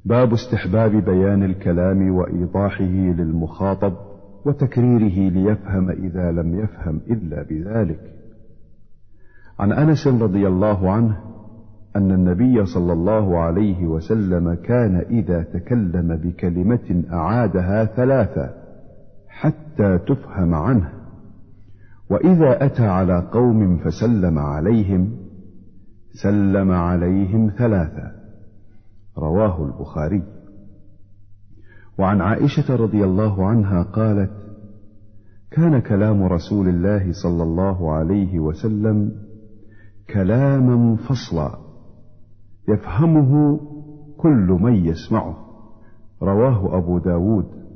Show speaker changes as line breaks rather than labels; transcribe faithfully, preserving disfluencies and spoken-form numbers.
باب استحباب بيان الكلام وإيضاحه للمخاطب وتكريره ليفهم إذا لم يفهم إلا بذلك. عن أنس رضي الله عنه أن النبي صلى الله عليه وسلم كان إذا تكلم بكلمة أعادها ثلاثة حتى تفهم عنه، وإذا أتى على قوم فسلم عليهم سلم عليهم ثلاثة. رواه البخاري. وعن عائشة رضي الله عنها قالت: كان كلام رسول الله صلى الله عليه وسلم كلاما فصلا يفهمه كل من يسمعه. رواه أبو داود.